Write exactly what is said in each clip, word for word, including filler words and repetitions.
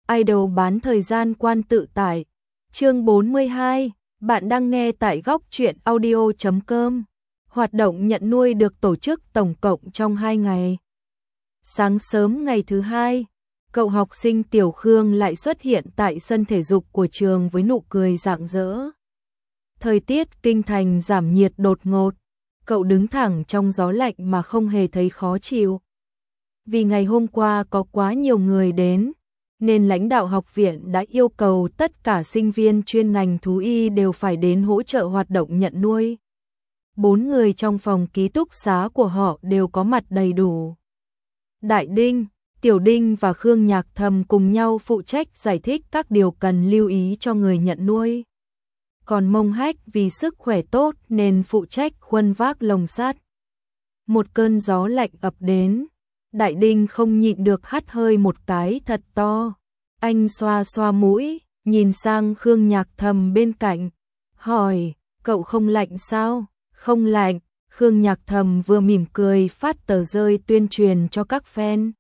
idol bán thời gian quan tự tải. Chương bốn mươi hai, bạn đang nghe tại góc truyện audio chấm com. Hoạt động nhận nuôi được tổ chức tổng cộng trong hai ngày. Sáng sớm ngày thứ hai, cậu học sinh Tiểu Khương lại xuất hiện tại sân thể dục của trường với nụ cười rạng rỡ. Thời tiết kinh thành giảm nhiệt đột ngột, cậu đứng thẳng trong gió lạnh mà không hề thấy khó chịu. Vì ngày hôm qua có quá nhiều người đến, nên lãnh đạo học viện đã yêu cầu tất cả sinh viên chuyên ngành thú y đều phải đến hỗ trợ hoạt động nhận nuôi. Bốn người trong phòng ký túc xá của họ đều có mặt đầy đủ. Đại Đinh, Tiểu Đinh và Khương Nhạc Thầm cùng nhau phụ trách giải thích các điều cần lưu ý cho người nhận nuôi. Còn Mông Hách vì sức khỏe tốt nên phụ trách khuân vác lồng sắt. Một cơn gió lạnh ập đến, Đại Đinh không nhịn được hắt hơi một cái thật to. Anh xoa xoa mũi, nhìn sang Khương Nhạc Thầm bên cạnh, hỏi, cậu không lạnh sao? Không lạnh. Khương Nhạc Thầm vừa mỉm cười phát tờ rơi tuyên truyền cho các fan,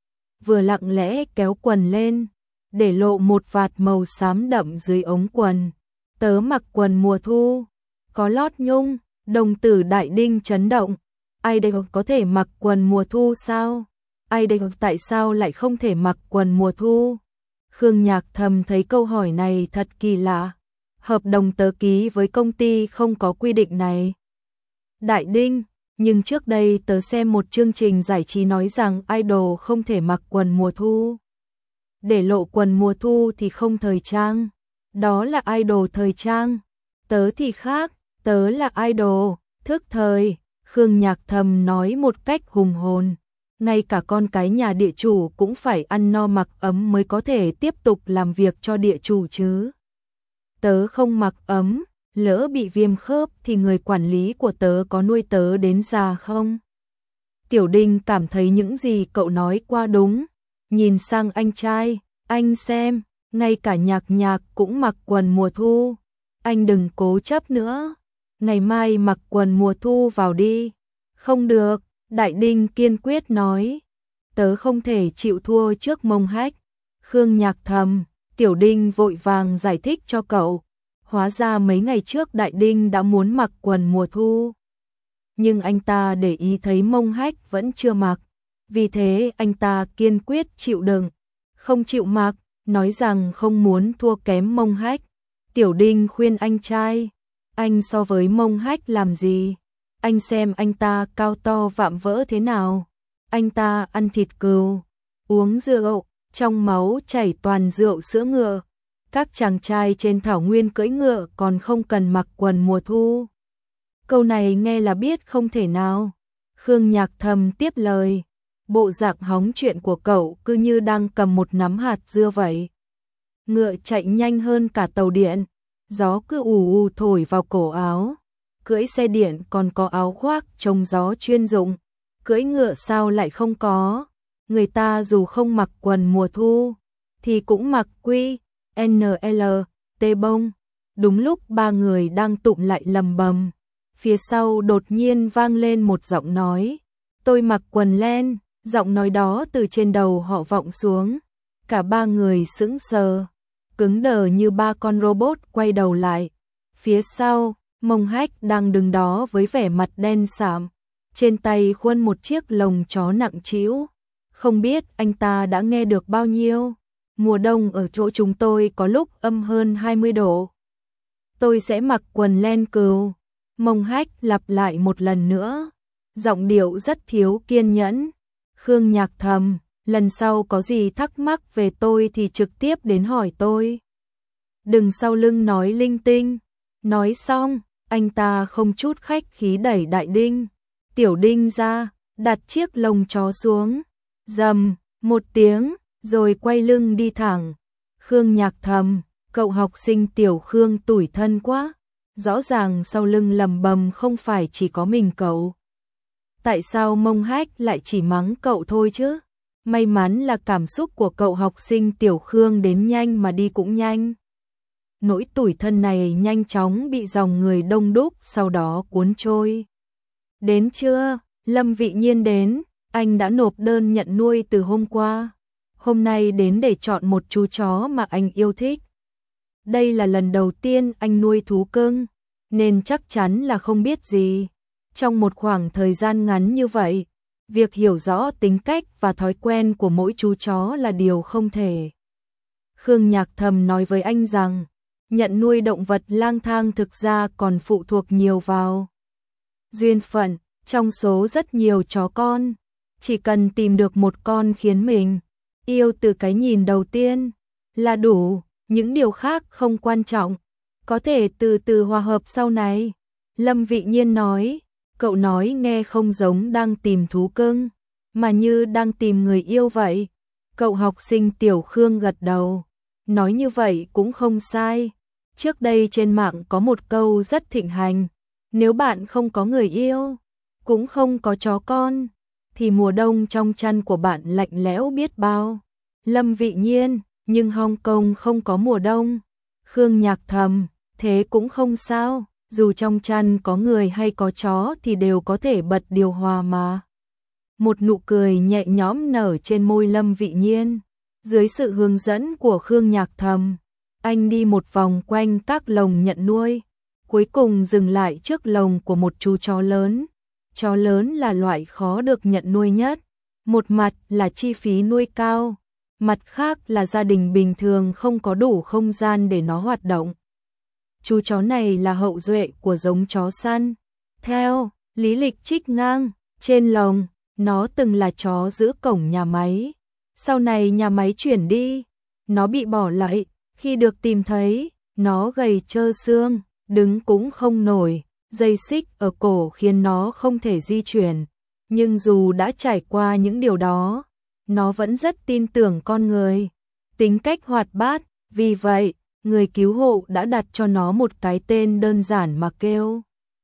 vừa lặng lẽ kéo quần lên, để lộ một vạt màu xám đậm dưới ống quần. Tớ mặc quần mùa thu, có lót nhung. Đồng tử Đại Đinh chấn động. Ai đây có thể mặc quần mùa thu sao? Ai đây tại sao lại không thể mặc quần mùa thu? Khương Nhạc Thầm thấy câu hỏi này thật kỳ lạ. Hợp đồng tớ ký với công ty không có quy định này. Đại Đinh, nhưng trước đây tớ xem một chương trình giải trí nói rằng idol không thể mặc quần mùa thu. Để lộ quần mùa thu thì không thời trang. Đó là idol thời trang. Tớ thì khác, tớ là idol thức thời. Khương Nhạc Thầm nói một cách hùng hồn. Ngay cả con cái nhà địa chủ cũng phải ăn no mặc ấm mới có thể tiếp tục làm việc cho địa chủ chứ. Tớ không mặc ấm, lỡ bị viêm khớp thì người quản lý của tớ có nuôi tớ đến già không? Tiểu Đinh cảm thấy những gì cậu nói qua đúng. Nhìn sang anh trai, anh xem, ngay cả Nhạc Nhạc cũng mặc quần mùa thu. Anh đừng cố chấp nữa, ngày mai mặc quần mùa thu vào đi. Không được, Đại Đinh kiên quyết nói. Tớ không thể chịu thua trước Mông Hách. Khương Nhạc Thầm, Tiểu Đinh vội vàng giải thích cho cậu. Hóa ra mấy ngày trước Đại Đinh đã muốn mặc quần mùa thu. Nhưng anh ta để ý thấy Mông Hách vẫn chưa mặc. Vì thế anh ta kiên quyết chịu đựng, không chịu mặc, nói rằng không muốn thua kém Mông Hách. Tiểu Đinh khuyên anh trai, anh so với Mông Hách làm gì? Anh xem anh ta cao to vạm vỡ thế nào. Anh ta ăn thịt cừu, uống rượu, trong máu chảy toàn rượu sữa ngựa. Các chàng trai trên thảo nguyên cưỡi ngựa còn không cần mặc quần mùa thu. Câu này nghe là biết không thể nào. Khương Nhạc Thầm tiếp lời. Bộ dạng hóng chuyện của cậu cứ như đang cầm một nắm hạt dưa vậy. Ngựa chạy nhanh hơn cả tàu điện. Gió cứ ù ù thổi vào cổ áo. Cưỡi xe điện còn có áo khoác chống gió chuyên dụng. Cưỡi ngựa sao lại không có? Người ta dù không mặc quần mùa thu thì cũng mặc quy en lờ tê bông. Đúng lúc ba người đang tụm lại lầm bầm, phía sau đột nhiên vang lên một giọng nói. Tôi mặc quần len. Giọng nói đó từ trên đầu họ vọng xuống. Cả ba người sững sờ, cứng đờ như ba con robot quay đầu lại. Phía sau, Mông Hách đang đứng đó với vẻ mặt đen sạm, trên tay khuân một chiếc lồng chó nặng trĩu. Không biết anh ta đã nghe được bao nhiêu. Mùa đông ở chỗ chúng tôi có lúc âm hơn hai mươi độ. Tôi sẽ mặc quần len cừu. Mông Hách lặp lại một lần nữa, giọng điệu rất thiếu kiên nhẫn. Khương Nhạc Thầm, lần sau có gì thắc mắc về tôi thì trực tiếp đến hỏi tôi. Đừng sau lưng nói linh tinh. Nói xong, anh ta không chút khách khí đẩy Đại Đinh, Tiểu Đinh ra, đặt chiếc lồng chó xuống. Rầm, một tiếng, rồi quay lưng đi thẳng. Khương Nhạc Thầm, cậu học sinh Tiểu Khương tủi thân quá. Rõ ràng sau lưng lầm bầm không phải chỉ có mình cậu. Tại sao Mông Hách lại chỉ mắng cậu thôi chứ? May mắn là cảm xúc của cậu học sinh Tiểu Khương đến nhanh mà đi cũng nhanh. Nỗi tủi thân này nhanh chóng bị dòng người đông đúc sau đó cuốn trôi. Đến trưa, Lâm Vị Nhiên đến, anh đã nộp đơn nhận nuôi từ hôm qua. hôm nay đến để chọn một chú chó mà anh yêu thích. Đây là lần đầu tiên anh nuôi thú cưng, nên chắc chắn là không biết gì. Trong một khoảng thời gian ngắn như vậy, việc hiểu rõ tính cách và thói quen của mỗi chú chó là điều không thể. Khương Nhạc Thầm nói với anh rằng, nhận nuôi động vật lang thang thực ra còn phụ thuộc nhiều vào duyên phận. Trong số rất nhiều chó con, chỉ cần tìm được một con khiến mình yêu từ cái nhìn đầu tiên là đủ, những điều khác không quan trọng, có thể từ từ hòa hợp sau này. Lâm Vị Nhiên nói, cậu nói nghe không giống đang tìm thú cưng, mà như đang tìm người yêu vậy. Cậu học sinh Tiểu Khương gật đầu, nói như vậy cũng không sai. Trước đây trên mạng có một câu rất thịnh hành, nếu bạn không có người yêu, cũng không có chó con, thì mùa đông trong chăn của bạn lạnh lẽo biết bao. Lâm Vị Nhiên, nhưng Hong Kong không có mùa đông. Khương Nhạc Thầm, thế cũng không sao, dù trong chăn có người hay có chó thì đều có thể bật điều hòa mà. Một nụ cười nhẹ nhõm nở trên môi Lâm Vị Nhiên. Dưới sự hướng dẫn của Khương Nhạc Thầm, anh đi một vòng quanh các lồng nhận nuôi, cuối cùng dừng lại trước lồng của một chú chó lớn. Chó lớn là loại khó được nhận nuôi nhất, một mặt là chi phí nuôi cao, mặt khác là gia đình bình thường không có đủ không gian để nó hoạt động. Chú chó này là hậu duệ của giống chó săn. Theo lý lịch trích ngang, trên lồng, nó từng là chó giữ cổng nhà máy. Sau này nhà máy chuyển đi, nó bị bỏ lại. Khi được tìm thấy, nó gầy trơ xương, đứng cũng không nổi, dây xích ở cổ khiến nó không thể di chuyển. Nhưng dù đã trải qua những điều đó, nó vẫn rất tin tưởng con người, tính cách hoạt bát. Vì vậy, người cứu hộ đã đặt cho nó một cái tên đơn giản mà kêu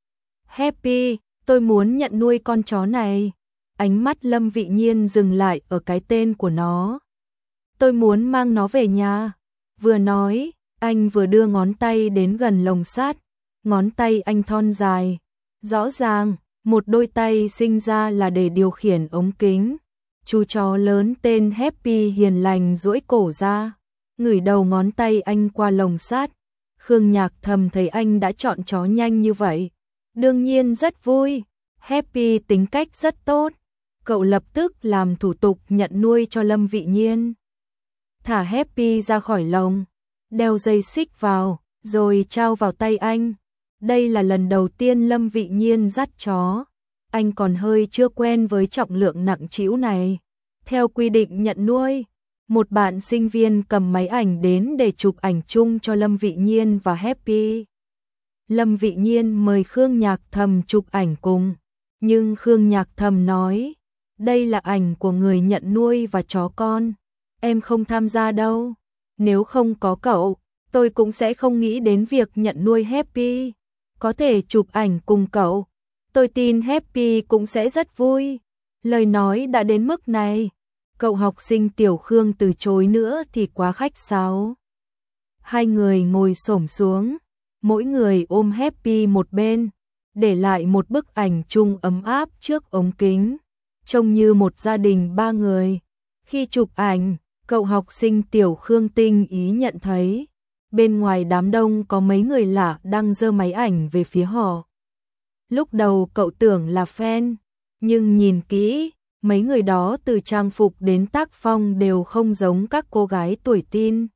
Happy. Tôi muốn nhận nuôi con chó này. Ánh mắt Lâm Vị Nhiên dừng lại ở cái tên của nó. Tôi muốn mang nó về nhà. Vừa nói, anh vừa đưa ngón tay đến gần lồng sắt. Ngón tay anh thon dài, rõ ràng, một đôi tay sinh ra là để điều khiển ống kính. Chú chó lớn tên Happy hiền lành duỗi cổ ra, ngửi đầu ngón tay anh qua lồng sắt. Khương Nhạc Thầm thấy anh đã chọn chó nhanh như vậy, đương nhiên rất vui. Happy tính cách rất tốt, cậu lập tức làm thủ tục nhận nuôi cho Lâm Vị Nhiên. Thả Happy ra khỏi lồng, đeo dây xích vào, rồi trao vào tay anh. Đây là lần đầu tiên Lâm Vị Nhiên dắt chó, anh còn hơi chưa quen với trọng lượng nặng trĩu này. Theo quy định nhận nuôi, một bạn sinh viên cầm máy ảnh đến để chụp ảnh chung cho Lâm Vị Nhiên và Happy. Lâm Vị Nhiên mời Khương Nhạc Thầm chụp ảnh cùng, nhưng Khương Nhạc Thầm nói, đây là ảnh của người nhận nuôi và chó con, em không tham gia đâu. Nếu không có cậu, tôi cũng sẽ không nghĩ đến việc nhận nuôi Happy. Có thể chụp ảnh cùng cậu, tôi tin Happy cũng sẽ rất vui. Lời nói đã đến mức này, cậu học sinh Tiểu Khương từ chối nữa thì quá khách sáo. Hai người ngồi xổm xuống, mỗi người ôm Happy một bên, để lại một bức ảnh chung ấm áp trước ống kính, trông như một gia đình ba người. Khi chụp ảnh, cậu học sinh Tiểu Khương tinh ý nhận thấy bên ngoài đám đông có mấy người lạ đang giơ máy ảnh về phía họ. Lúc đầu cậu tưởng là fan, nhưng nhìn kỹ, mấy người đó từ trang phục đến tác phong đều không giống các cô gái tuổi teen.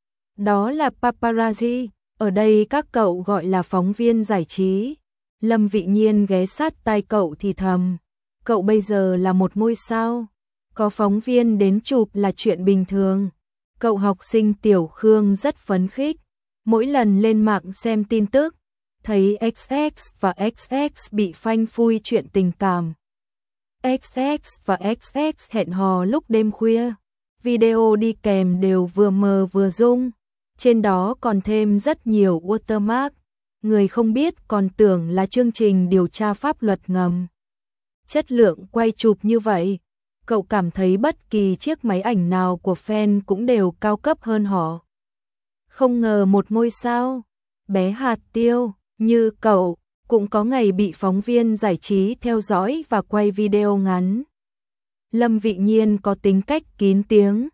Đó là paparazzi, ở đây các cậu gọi là phóng viên giải trí. Lâm Vị Nhiên ghé sát tai cậu thì thầm, cậu bây giờ là một ngôi sao, có phóng viên đến chụp là chuyện bình thường. Cậu học sinh Tiểu Khương rất phấn khích, mỗi lần lên mạng xem tin tức, thấy ích ích và ích ích bị phanh phui chuyện tình cảm. ích ích và ích ích hẹn hò lúc đêm khuya, video đi kèm đều vừa mờ vừa rung, trên đó còn thêm rất nhiều watermark, người không biết còn tưởng là chương trình điều tra pháp luật ngầm. Chất lượng quay chụp như vậy, cậu cảm thấy bất kỳ chiếc máy ảnh nào của fan cũng đều cao cấp hơn họ. Không ngờ một ngôi sao, bé hạt tiêu, như cậu, cũng có ngày bị phóng viên giải trí theo dõi và quay video ngắn. Lâm Vị Nhiên có tính cách kín tiếng,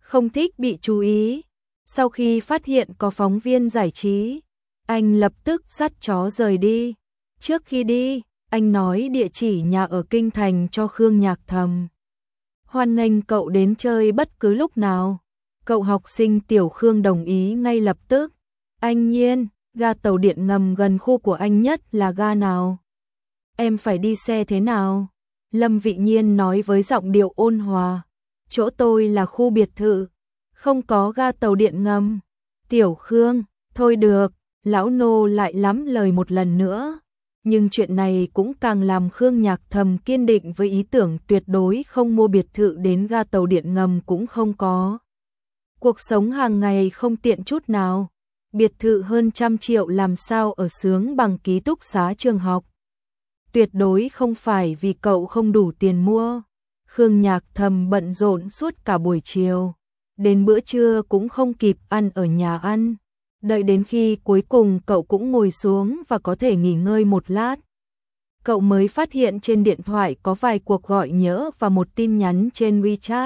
không thích bị chú ý. Sau khi phát hiện có phóng viên giải trí, anh lập tức dắt chó rời đi. Trước khi đi, anh nói địa chỉ nhà ở Kinh Thành cho Khương Nhạc Thầm. Hoan nghênh cậu đến chơi bất cứ lúc nào. Cậu học sinh tiểu Khương đồng ý ngay lập tức. Anh Nhiên, ga tàu điện ngầm gần khu của anh nhất là ga nào? Em phải đi xe thế nào? Lâm Vị Nhiên nói với giọng điệu ôn hòa. Chỗ tôi là khu biệt thự, không có ga tàu điện ngầm. Tiểu Khương, thôi được, lão nô lại lắm lời một lần nữa. Nhưng chuyện này cũng càng làm Khương Nhạc Thầm kiên định với ý tưởng tuyệt đối không mua biệt thự đến ga tàu điện ngầm cũng không có. Cuộc sống hàng ngày không tiện chút nào. Biệt thự hơn trăm triệu làm sao ở sướng bằng ký túc xá trường học. Tuyệt đối không phải vì cậu không đủ tiền mua. Khương Nhạc Thầm bận rộn suốt cả buổi chiều. Đến bữa trưa cũng không kịp ăn ở nhà ăn. Đợi đến khi cuối cùng cậu cũng ngồi xuống và có thể nghỉ ngơi một lát. Cậu mới phát hiện trên điện thoại có vài cuộc gọi nhỡ và một tin nhắn trên WeChat.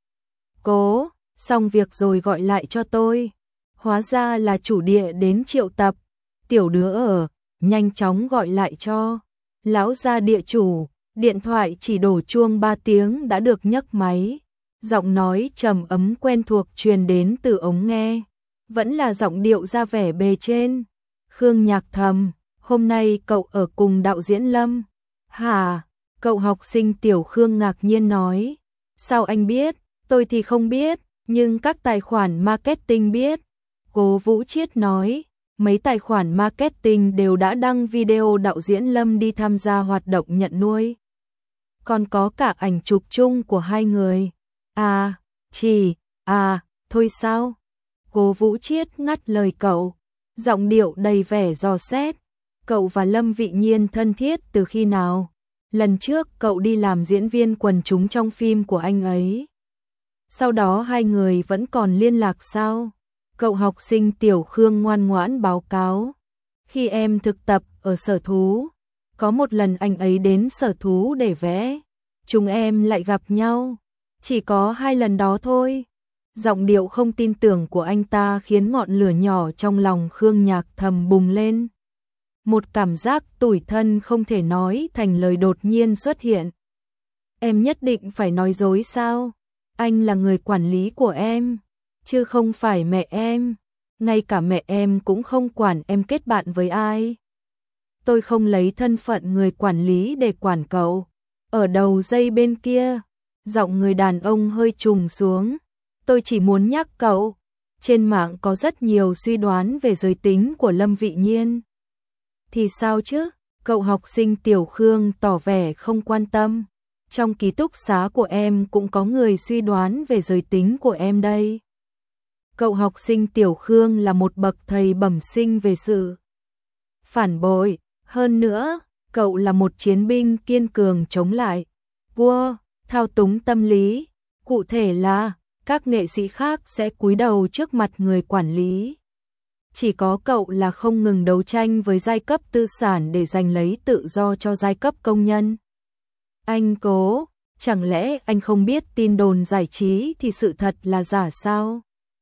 Cố, xong việc rồi gọi lại cho tôi. Hóa ra là chủ địa đến triệu tập. Tiểu đứa ở, nhanh chóng gọi lại cho. Lão gia địa chủ, điện thoại chỉ đổ chuông ba tiếng đã được nhấc máy. Giọng nói trầm ấm quen thuộc truyền đến từ ống nghe. Vẫn là giọng điệu ra vẻ bề trên. Khương Nhạc Thầm, hôm nay cậu ở cùng đạo diễn Lâm. Hả? Cậu học sinh tiểu Khương ngạc nhiên nói. Sao anh biết? Tôi thì không biết, nhưng các tài khoản marketing biết. Cố Vũ Chiết nói, mấy tài khoản marketing đều đã đăng video đạo diễn Lâm đi tham gia hoạt động nhận nuôi. Còn có cả ảnh chụp chung của hai người. À, chỉ, à, thôi sao? Cố Vũ Chiết ngắt lời cậu, giọng điệu đầy vẻ dò xét. Cậu và Lâm Vị Nhiên thân thiết từ khi nào? Lần trước cậu đi làm diễn viên quần chúng trong phim của anh ấy. Sau đó hai người vẫn còn liên lạc sao? Cậu học sinh tiểu Khương ngoan ngoãn báo cáo. Khi em thực tập ở sở thú, có một lần anh ấy đến sở thú để vẽ. Chúng em lại gặp nhau. Chỉ có hai lần đó thôi. Giọng điệu không tin tưởng của anh ta khiến ngọn lửa nhỏ trong lòng Khương Nhạc Thầm bùng lên. Một cảm giác tủi thân không thể nói thành lời đột nhiên xuất hiện. Em nhất định phải nói dối sao? Anh là người quản lý của em, chứ không phải mẹ em. Ngay cả mẹ em cũng không quản em kết bạn với ai. Tôi không lấy thân phận người quản lý để quản cậu. Ở đầu dây bên kia, giọng người đàn ông hơi trùng xuống. Tôi chỉ muốn nhắc cậu, trên mạng có rất nhiều suy đoán về giới tính của Lâm Vị Nhiên. Thì sao chứ? Cậu học sinh tiểu Khương tỏ vẻ không quan tâm. Trong ký túc xá của em cũng có người suy đoán về giới tính của em đây. Cậu học sinh tiểu Khương là một bậc thầy bẩm sinh về sự phản bội. Hơn nữa, cậu là một chiến binh kiên cường chống lại vua, thao túng tâm lý. Cụ thể là, các nghệ sĩ khác sẽ cúi đầu trước mặt người quản lý. Chỉ có cậu là không ngừng đấu tranh với giai cấp tư sản để giành lấy tự do cho giai cấp công nhân. Anh Cố, chẳng lẽ anh không biết tin đồn giải trí thì sự thật là giả sao?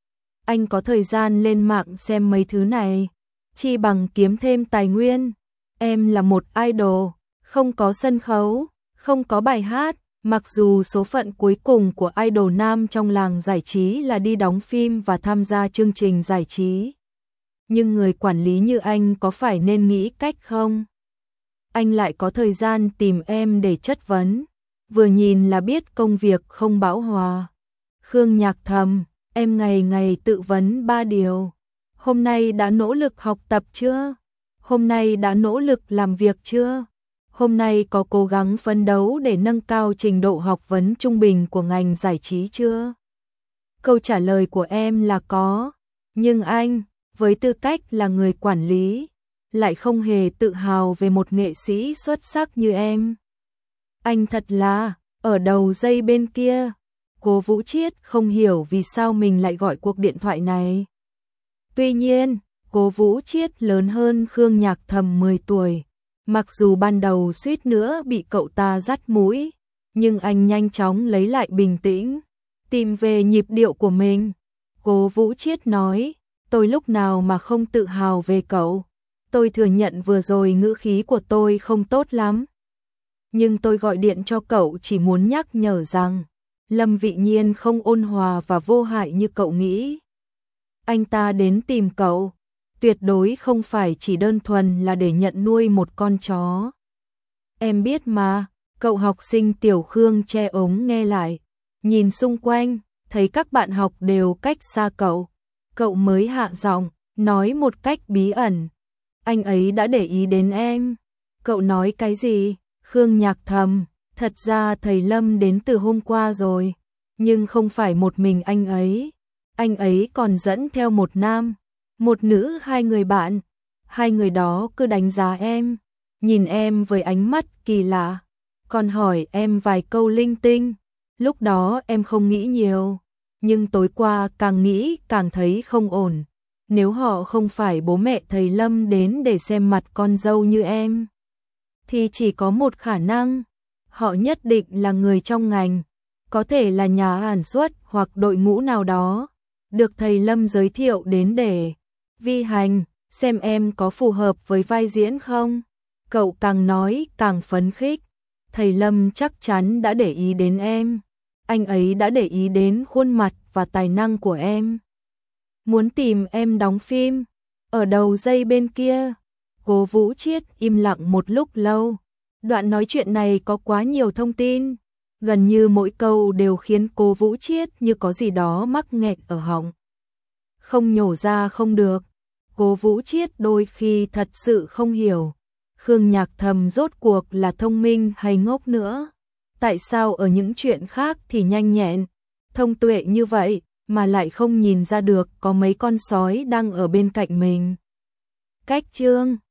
Anh có thời gian lên mạng xem mấy thứ này, chi bằng kiếm thêm tài nguyên. Em là một idol, không có sân khấu, không có bài hát. Mặc dù số phận cuối cùng của idol nam trong làng giải trí là đi đóng phim và tham gia chương trình giải trí. Nhưng người quản lý như anh có phải nên nghĩ cách không? Anh lại có thời gian tìm em để chất vấn. Vừa nhìn là biết công việc không bão hòa. Khương Nhạc Thầm, em ngày ngày tự vấn ba điều. Hôm nay đã nỗ lực học tập chưa? Hôm nay đã nỗ lực làm việc chưa? Hôm nay có cố gắng phấn đấu để nâng cao trình độ học vấn trung bình của ngành giải trí chưa? Câu trả lời của em là có. Nhưng anh, với tư cách là người quản lý, lại không hề tự hào về một nghệ sĩ xuất sắc như em. Anh thật là, ở đầu dây bên kia. Cố Vũ Chiết không hiểu vì sao mình lại gọi cuộc điện thoại này. Tuy nhiên, Cố Vũ Chiết lớn hơn Khương Nhạc Thầm mười tuổi. Mặc dù ban đầu suýt nữa bị cậu ta dắt mũi, nhưng anh nhanh chóng lấy lại bình tĩnh. tìm về nhịp điệu của mình. Cố Vũ Chiết nói, tôi lúc nào mà không tự hào về cậu. Tôi thừa nhận vừa rồi ngữ khí của tôi không tốt lắm. Nhưng tôi gọi điện cho cậu chỉ muốn nhắc nhở rằng, Lâm Vị Nhiên không ôn hòa và vô hại như cậu nghĩ. Anh ta đến tìm cậu, tuyệt đối không phải chỉ đơn thuần là để nhận nuôi một con chó. Em biết mà, cậu học sinh Tiểu Khương che ống nghe lại, nhìn xung quanh, thấy các bạn học đều cách xa cậu. Cậu mới hạ giọng, nói một cách bí ẩn. Anh ấy đã để ý đến em. Cậu nói cái gì? Khương Nhạc thầm, thật ra thầy Lâm đến từ hôm qua rồi, nhưng không phải một mình anh ấy. Anh ấy còn dẫn theo một nam, một nữ, hai người bạn. Hai người đó cứ đánh giá em, nhìn em với ánh mắt kỳ lạ, còn hỏi em vài câu linh tinh. Lúc đó em không nghĩ nhiều, nhưng tối qua càng nghĩ càng thấy không ổn. Nếu họ không phải bố mẹ thầy Lâm đến để xem mặt con dâu như em, thì chỉ có một khả năng, họ nhất định là người trong ngành, có thể là nhà sản xuất hoặc đội ngũ nào đó, được thầy Lâm giới thiệu đến để vi hành, xem em có phù hợp với vai diễn không. Cậu càng nói càng phấn khích, thầy Lâm chắc chắn đã để ý đến em, anh ấy đã để ý đến khuôn mặt và tài năng của em. Muốn tìm em đóng phim. Ở đầu dây bên kia, Cố Vũ Chiết im lặng một lúc lâu. Đoạn nói chuyện này có quá nhiều thông tin, gần như mỗi câu đều khiến Cố Vũ Chiết như có gì đó mắc nghẹn ở họng. Không nhổ ra không được. Cố Vũ Chiết đôi khi thật sự không hiểu, Khương Nhạc Thầm rốt cuộc là thông minh hay ngốc nữa. Tại sao ở những chuyện khác thì nhanh nhẹn, thông tuệ như vậy, mà lại không nhìn ra được có mấy con sói đang ở bên cạnh mình. Cách chương